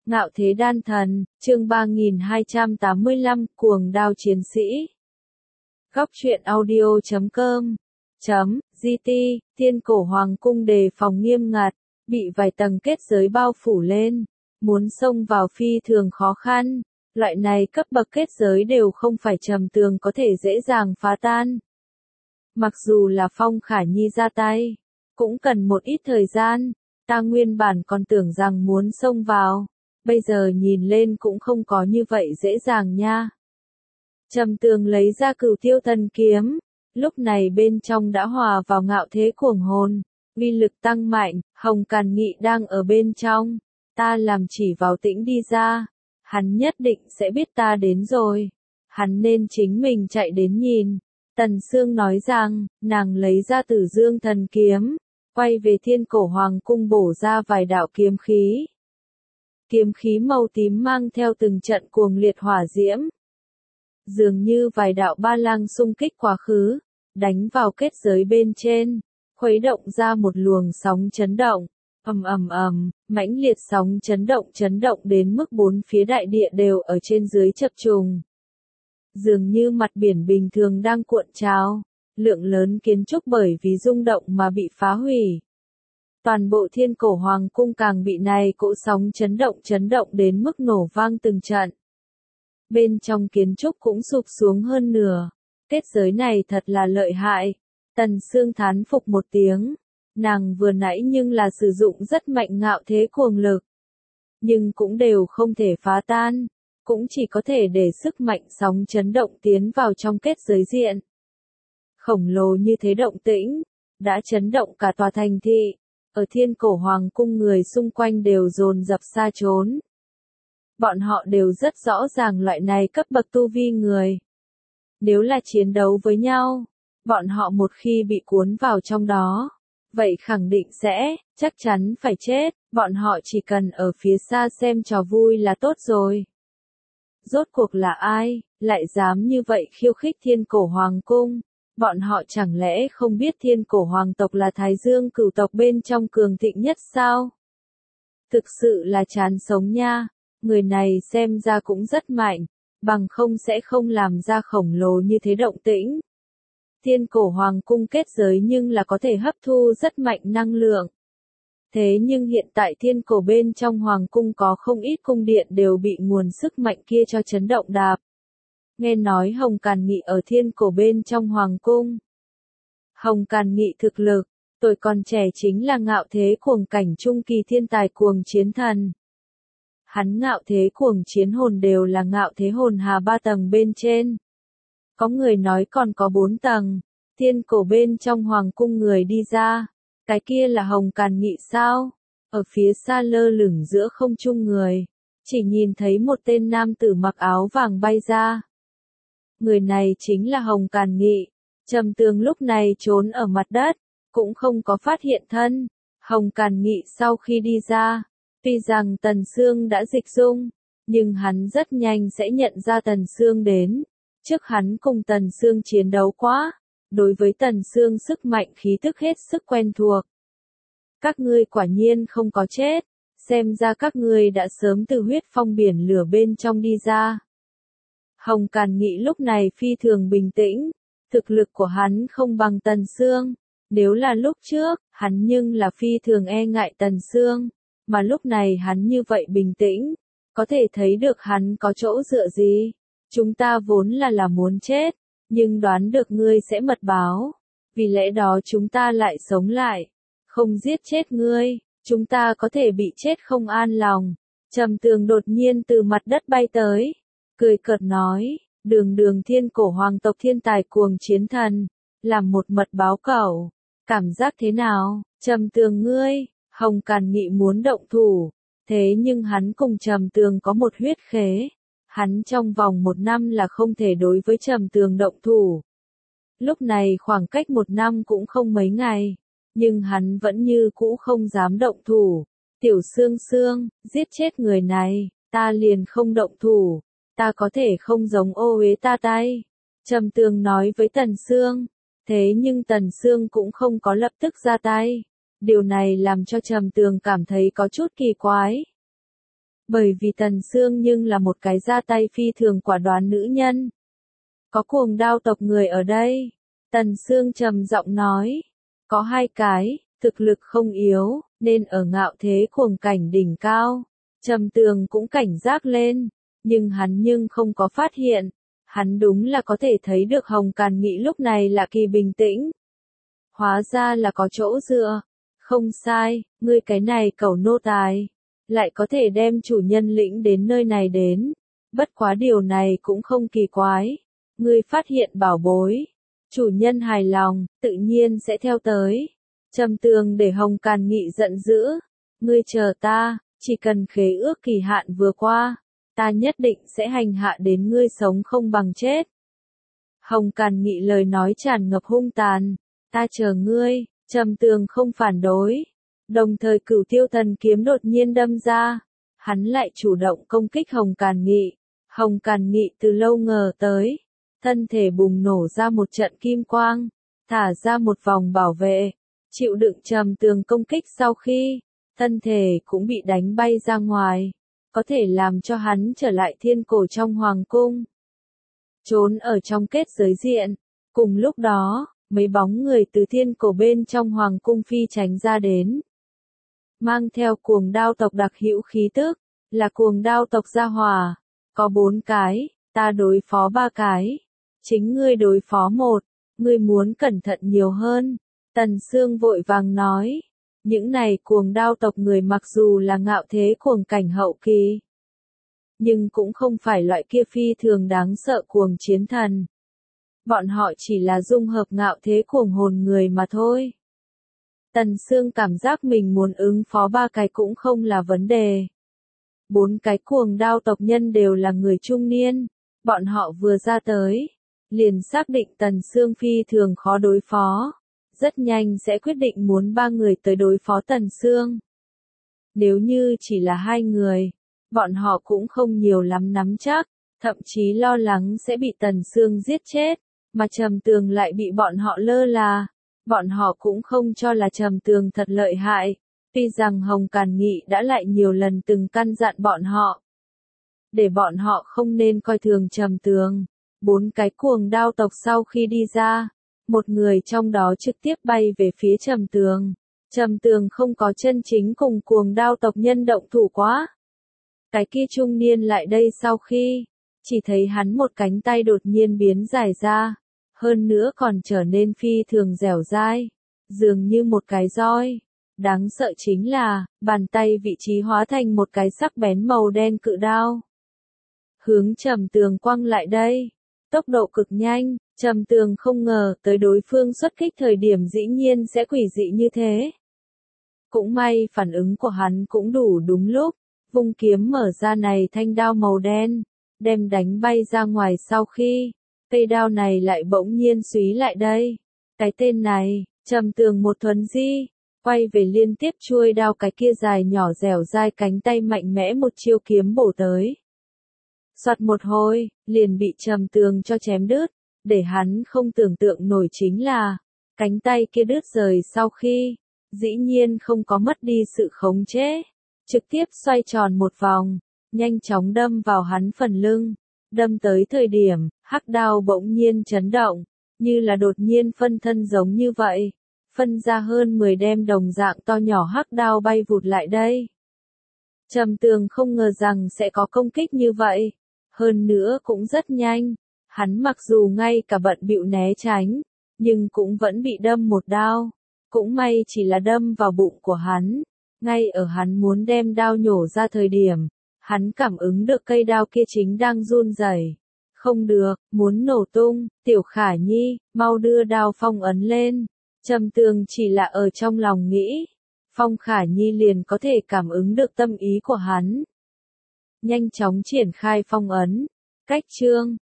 Ngạo thế đan thần, chương 3285, cuồng đao chiến sĩ. Góc truyện audio.com GT, Thiên Cổ Hoàng cung đề phòng nghiêm ngặt, bị vài tầng kết giới bao phủ lên, muốn xông vào phi thường khó khăn, loại này cấp bậc kết giới đều không phải trầm tường có thể dễ dàng phá tan. Mặc dù là Phong Khả Nhi ra tay, cũng cần một ít thời gian, ta nguyên bản còn tưởng rằng muốn xông vào, bây giờ nhìn lên cũng không có như vậy dễ dàng nha. Trầm tường lấy ra Cửu Tiêu Thần kiếm, lúc này bên trong đã hòa vào ngạo thế cuồng hồn, uy lực tăng mạnh, Hồng Càn Nghị đang ở bên trong, ta làm chỉ vào tĩnh đi ra, hắn nhất định sẽ biết ta đến rồi, hắn nên chính mình chạy đến nhìn. Tần Sương nói rằng, nàng lấy ra Tử Dương Thần kiếm, quay về Thiên Cổ Hoàng cung bổ ra vài đạo kiếm khí. Kiếm khí màu tím mang theo từng trận cuồng liệt hỏa diễm. Dường như vài đạo ba lang xung kích quá khứ, đánh vào kết giới bên trên, khuấy động ra một luồng sóng chấn động. Ầm ầm ầm, mãnh liệt sóng chấn động đến mức bốn phía đại địa đều ở trên dưới chập trùng. Dường như mặt biển bình thường đang cuộn trào, lượng lớn kiến trúc bởi vì rung động mà bị phá hủy. Toàn bộ Thiên Cổ Hoàng cung càng bị này cỗ sóng chấn động đến mức nổ vang từng trận. Bên trong kiến trúc cũng sụp xuống hơn nửa, kết giới này thật là lợi hại. Tần Sương thán phục một tiếng, nàng vừa nãy nhưng là sử dụng rất mạnh ngạo thế cuồng lực. Nhưng cũng đều không thể phá tan, cũng chỉ có thể để sức mạnh sóng chấn động tiến vào trong kết giới diện. Khổng lồ như thế động tĩnh, đã chấn động cả tòa thành thị, ở Thiên Cổ Hoàng cung người xung quanh đều dồn dập xa trốn. Bọn họ đều rất rõ ràng loại này cấp bậc tu vi người. Nếu là chiến đấu với nhau, bọn họ một khi bị cuốn vào trong đó, vậy khẳng định sẽ, chắc chắn phải chết, bọn họ chỉ cần ở phía xa xem trò vui là tốt rồi. Rốt cuộc là ai, lại dám như vậy khiêu khích Thiên Cổ Hoàng cung? Bọn họ chẳng lẽ không biết Thiên Cổ Hoàng tộc là Thái Dương cửu tộc bên trong cường thịnh nhất sao? Thực sự là chán sống nha, người này xem ra cũng rất mạnh, bằng không sẽ không làm ra khổng lồ như thế động tĩnh. Thiên Cổ Hoàng cung kết giới nhưng là có thể hấp thu rất mạnh năng lượng. Thế nhưng hiện tại Thiên Cổ bên trong Hoàng cung có không ít cung điện đều bị nguồn sức mạnh kia cho chấn động đạp. Nghe nói Hồng Càn Nghị ở Thiên Cổ bên trong Hoàng cung. Hồng Càn Nghị thực lực, tuổi còn trẻ chính là ngạo thế cuồng cảnh trung kỳ thiên tài cuồng chiến thần. Hắn ngạo thế cuồng chiến hồn đều là ngạo thế hồn hà 3 tầng bên trên. Có người nói còn có 4 tầng, Thiên Cổ bên trong Hoàng cung người đi ra. Cái kia là Hồng Càn Nghị sao? Ở phía xa lơ lửng giữa không trung người, chỉ nhìn thấy một tên nam tử mặc áo vàng bay ra. Người này chính là Hồng Càn Nghị. Trầm Tường lúc này trốn ở mặt đất, cũng không có phát hiện thân. Hồng Càn Nghị sau khi đi ra, tuy rằng Tần Sương đã dịch dung, nhưng hắn rất nhanh sẽ nhận ra Tần Sương đến. Trước hắn cùng Tần Sương chiến đấu quá, đối với Tần Sương sức mạnh khí tức hết sức quen thuộc. Các ngươi quả nhiên không có chết, xem ra các ngươi đã sớm từ huyết phong biển lửa bên trong đi ra. Hồng Càn Nghị lúc này phi thường bình tĩnh, thực lực của hắn không bằng Tần Sương, nếu là lúc trước, hắn nhưng là phi thường e ngại Tần Sương, mà lúc này hắn như vậy bình tĩnh, có thể thấy được hắn có chỗ dựa gì. Chúng ta vốn là muốn chết, nhưng đoán được ngươi sẽ mật báo, vì lẽ đó chúng ta lại sống lại, không giết chết ngươi, chúng ta có thể bị chết không an lòng. Trầm Tường đột nhiên từ mặt đất bay tới, cười cợt nói, đường Thiên Cổ Hoàng tộc thiên tài cuồng chiến thần, làm một mật báo cẩu, cảm giác thế nào? Trầm Tường ngươi, Hồng Càn Nghị muốn động thủ, thế nhưng hắn cùng Trầm Tường có một huyết khế. Hắn trong vòng 1 năm là không thể đối với Trầm Tường động thủ. Lúc này khoảng cách 1 năm cũng không mấy ngày, nhưng hắn vẫn như cũ không dám động thủ. Tiểu Sương, giết chết người này, ta liền không động thủ, ta có thể không giống ô uế ta tay. Trầm Tường nói với Tần Sương, thế nhưng Tần Sương cũng không có lập tức ra tay. Điều này làm cho Trầm Tường cảm thấy có chút kỳ quái. Bởi vì Tần Sương nhưng là một cái ra tay phi thường quả đoán nữ nhân. Có Cuồng Đao tộc người ở đây. Tần Sương trầm giọng nói. Có 2 cái, thực lực không yếu, nên ở ngạo thế cuồng cảnh đỉnh cao. Trầm Tường cũng cảnh giác lên, nhưng không có phát hiện. Hắn đúng là có thể thấy được Hồng Càn Nghị lúc này là kỳ bình tĩnh. Hóa ra là có chỗ dựa. Không sai, ngươi cái này cẩu nô tài. Lại có thể đem chủ nhân lĩnh đến nơi này đến. Bất quá điều này cũng không kỳ quái. Ngươi phát hiện bảo bối. Chủ nhân hài lòng, tự nhiên sẽ theo tới. Trầm Tường để Hồng Càn Nghị giận dữ. Ngươi chờ ta, chỉ cần khế ước kỳ hạn vừa qua. Ta nhất định sẽ hành hạ đến ngươi sống không bằng chết. Hồng Càn Nghị lời nói tràn ngập hung tàn. Ta chờ ngươi, Trầm Tường không phản đối. Đồng thời Cửu Tiêu Thần kiếm đột nhiên đâm ra. Hắn lại chủ động công kích Hồng Càn Nghị. Hồng Càn Nghị từ lâu ngờ tới. Thân thể bùng nổ ra một trận kim quang. Thả ra một vòng bảo vệ. Chịu đựng Trầm Tường công kích sau khi. Thân thể cũng bị đánh bay ra ngoài. Có thể làm cho hắn trở lại thiên cổ trong hoàng cung. Trốn ở trong kết giới diện. Cùng lúc đó, mấy bóng người từ thiên cổ bên trong hoàng cung phi tránh ra đến. Mang theo Cuồng Đao tộc đặc hữu khí tức, là Cuồng Đao tộc gia hỏa. Có 4 cái, ta đối phó 3 cái. Chính ngươi đối phó 1, ngươi muốn cẩn thận nhiều hơn. Tần Sương vội vàng nói. Những này Cuồng Đao tộc người mặc dù là ngạo thế cuồng cảnh hậu kỳ. Nhưng cũng không phải loại kia phi thường đáng sợ cuồng chiến thần. Bọn họ chỉ là dung hợp ngạo thế cuồng hồn người mà thôi. Tần Sương cảm giác mình muốn ứng phó 3 cái cũng không là vấn đề. 4 cái Cuồng Đao tộc nhân đều là người trung niên. Bọn họ vừa ra tới. Liền xác định Tần Sương phi thường khó đối phó. Rất nhanh sẽ quyết định muốn 3 người tới đối phó Tần Sương. Nếu như chỉ là 2 người, bọn họ cũng không nhiều lắm nắm chắc, thậm chí lo lắng sẽ bị Tần Sương giết chết, mà Trầm Tường lại bị bọn họ lơ là. Bọn họ cũng không cho là Trầm Tường thật lợi hại, tuy rằng Hồng Càn Nghị đã lại nhiều lần từng căn dặn bọn họ. Để bọn họ không nên coi thường Trầm Tường. 4 cái Cuồng Đao tộc sau khi đi ra. Một người trong đó trực tiếp bay về phía Trầm Tường. Trầm Tường không có chân chính cùng Cuồng Đao tộc nhân động thủ quá. Cái kia trung niên lại đây sau khi, chỉ thấy hắn một cánh tay đột nhiên biến dài ra, hơn nữa còn trở nên phi thường dẻo dai, dường như một cái roi. Đáng sợ chính là, bàn tay vị trí hóa thành một cái sắc bén màu đen cự đao. Hướng Trầm Tường quăng lại đây, tốc độ cực nhanh. Trầm Tường không ngờ tới đối phương xuất kích thời điểm dĩ nhiên sẽ quỷ dị như thế. Cũng may phản ứng của hắn cũng đủ đúng lúc, vung kiếm mở ra này thanh đao màu đen, đem đánh bay ra ngoài sau khi, cây đao này lại bỗng nhiên xúy lại đây. Cái tên này, Trầm Tường một thuấn di, quay về liên tiếp chuôi đao cái kia dài nhỏ dẻo dai cánh tay mạnh mẽ một chiêu kiếm bổ tới. Soạt một hồi, liền bị Trầm Tường cho chém đứt. Để hắn không tưởng tượng nổi chính là, cánh tay kia đứt rời sau khi, dĩ nhiên không có mất đi sự khống chế, trực tiếp xoay tròn một vòng, nhanh chóng đâm vào hắn phần lưng. Đâm tới thời điểm, hắc đao bỗng nhiên chấn động, như là đột nhiên phân thân giống như vậy, phân ra hơn 10 đem đồng dạng to nhỏ hắc đao bay vụt lại đây. Trầm Tường không ngờ rằng sẽ có công kích như vậy, hơn nữa cũng rất nhanh. Hắn mặc dù ngay cả bận bịu né tránh, nhưng cũng vẫn bị đâm một đao. Cũng may chỉ là đâm vào bụng của hắn. Ngay ở hắn muốn đem đao nhổ ra thời điểm, hắn cảm ứng được cây đao kia chính đang run rẩy. Không được, muốn nổ tung, Tiểu Khả Nhi, mau đưa đao phong ấn lên. Trầm Tường chỉ là ở trong lòng nghĩ. Phong Khả Nhi liền có thể cảm ứng được tâm ý của hắn. Nhanh chóng triển khai phong ấn. Cách chương